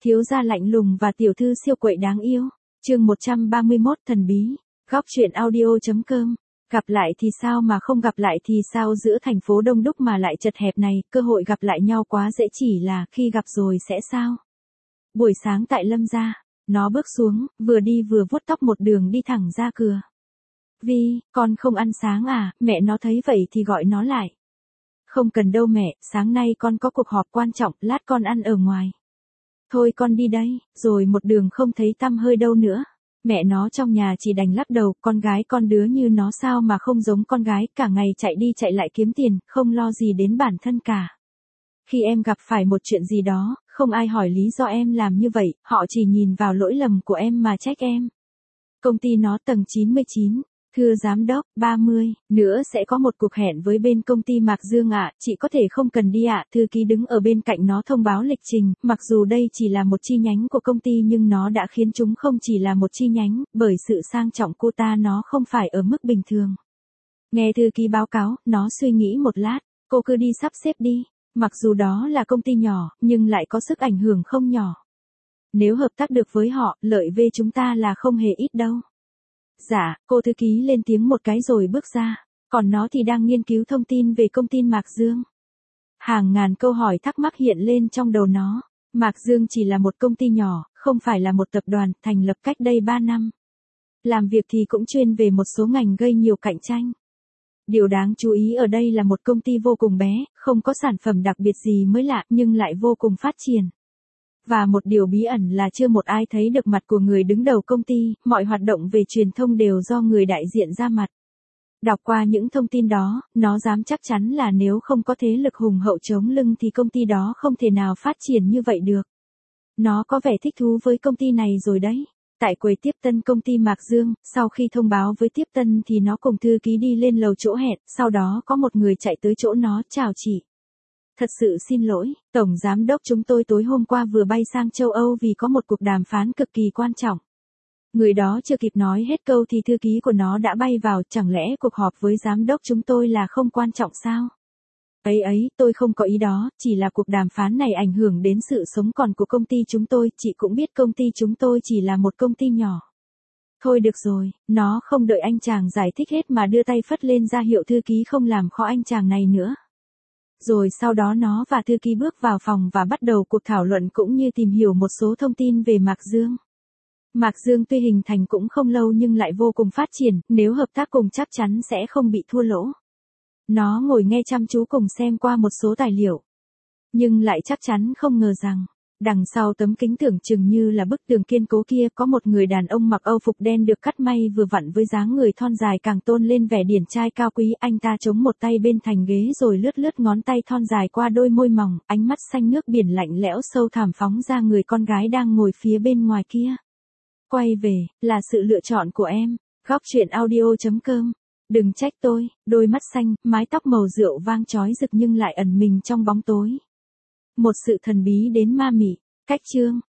Thiếu gia lạnh lùng và tiểu thư siêu quậy đáng yêu. Chương 131 thần bí. Góc truyện audio.com. Gặp lại thì sao mà không gặp lại thì sao, giữa thành phố đông đúc mà lại chật hẹp này, cơ hội gặp lại nhau quá dễ, chỉ là khi gặp rồi sẽ sao? Buổi sáng tại Lâm gia, nó bước xuống, vừa đi vừa vuốt tóc một đường đi thẳng ra cửa. Vi, con không ăn sáng à? Mẹ nó thấy vậy thì gọi nó lại. Không cần đâu mẹ, sáng nay con có cuộc họp quan trọng, lát con ăn ở ngoài. Thôi con đi đây, rồi một đường không thấy tăm hơi đâu nữa. Mẹ nó trong nhà chỉ đành lắc đầu, con gái con đứa như nó sao mà không giống con gái, cả ngày chạy đi chạy lại kiếm tiền, không lo gì đến bản thân cả. Khi em gặp phải một chuyện gì đó, không ai hỏi lý do em làm như vậy, họ chỉ nhìn vào lỗi lầm của em mà trách em. Công ty nó tầng 99. Thưa giám đốc, 30, nữa sẽ có một cuộc hẹn với bên công ty Mạc Dương ạ, chị có thể không cần đi ạ. Thư ký đứng ở bên cạnh nó thông báo lịch trình, mặc dù đây chỉ là một chi nhánh của công ty nhưng nó đã khiến chúng không chỉ là một chi nhánh, bởi sự sang trọng cô ta nó không phải ở mức bình thường. Nghe thư ký báo cáo, nó suy nghĩ một lát, cô cứ đi sắp xếp đi, mặc dù đó là công ty nhỏ, nhưng lại có sức ảnh hưởng không nhỏ. Nếu hợp tác được với họ, lợi về chúng ta là không hề ít đâu. Dạ, cô thư ký lên tiếng một cái rồi bước ra, còn nó thì đang nghiên cứu thông tin về công ty Mạc Dương. Hàng ngàn câu hỏi thắc mắc hiện lên trong đầu nó. Mạc Dương chỉ là một công ty nhỏ, không phải là một tập đoàn, thành lập cách đây 3 năm. Làm việc thì cũng chuyên về một số ngành gây nhiều cạnh tranh. Điều đáng chú ý ở đây là một công ty vô cùng bé, không có sản phẩm đặc biệt gì mới lạ nhưng lại vô cùng phát triển. Và một điều bí ẩn là chưa một ai thấy được mặt của người đứng đầu công ty, mọi hoạt động về truyền thông đều do người đại diện ra mặt. Đọc qua những thông tin đó, nó dám chắc chắn là nếu không có thế lực hùng hậu chống lưng thì công ty đó không thể nào phát triển như vậy được. Nó có vẻ thích thú với công ty này rồi đấy. Tại quầy tiếp tân công ty Mạc Dương, sau khi thông báo với tiếp tân thì nó cùng thư ký đi lên lầu chỗ hẹn, sau đó có một người chạy tới chỗ nó, chào chị. Thật sự xin lỗi, Tổng Giám đốc chúng tôi tối hôm qua vừa bay sang châu Âu vì có một cuộc đàm phán cực kỳ quan trọng. Người đó chưa kịp nói hết câu thì thư ký của nó đã bay vào, chẳng lẽ cuộc họp với Giám đốc chúng tôi là không quan trọng sao? Ấy, tôi không có ý đó, chỉ là cuộc đàm phán này ảnh hưởng đến sự sống còn của công ty chúng tôi, chị cũng biết công ty chúng tôi chỉ là một công ty nhỏ. Thôi được rồi, nó không đợi anh chàng giải thích hết mà đưa tay phất lên ra hiệu thư ký không làm khó anh chàng này nữa. Rồi sau đó nó và thư ký bước vào phòng và bắt đầu cuộc thảo luận cũng như tìm hiểu một số thông tin về Mạc Dương. Mạc Dương tuy hình thành cũng không lâu nhưng lại vô cùng phát triển, nếu hợp tác cùng chắc chắn sẽ không bị thua lỗ. Nó ngồi nghe chăm chú cùng xem qua một số tài liệu. Nhưng lại chắc chắn không ngờ rằng, đằng sau tấm kính tưởng chừng như là bức tường kiên cố kia có một người đàn ông mặc âu phục đen được cắt may vừa vặn với dáng người thon dài càng tôn lên vẻ điển trai cao quý. Anh ta chống một tay bên thành ghế rồi lướt lướt ngón tay thon dài qua đôi môi mỏng, ánh mắt xanh nước biển lạnh lẽo sâu thẳm phóng ra người con gái đang ngồi phía bên ngoài kia. Quay về, là sự lựa chọn của em. Góc truyện audio.com. Đừng trách tôi, đôi mắt xanh, mái tóc màu rượu vang chói rực nhưng lại ẩn mình trong bóng tối. Một sự thần bí đến ma mị. Cách chương.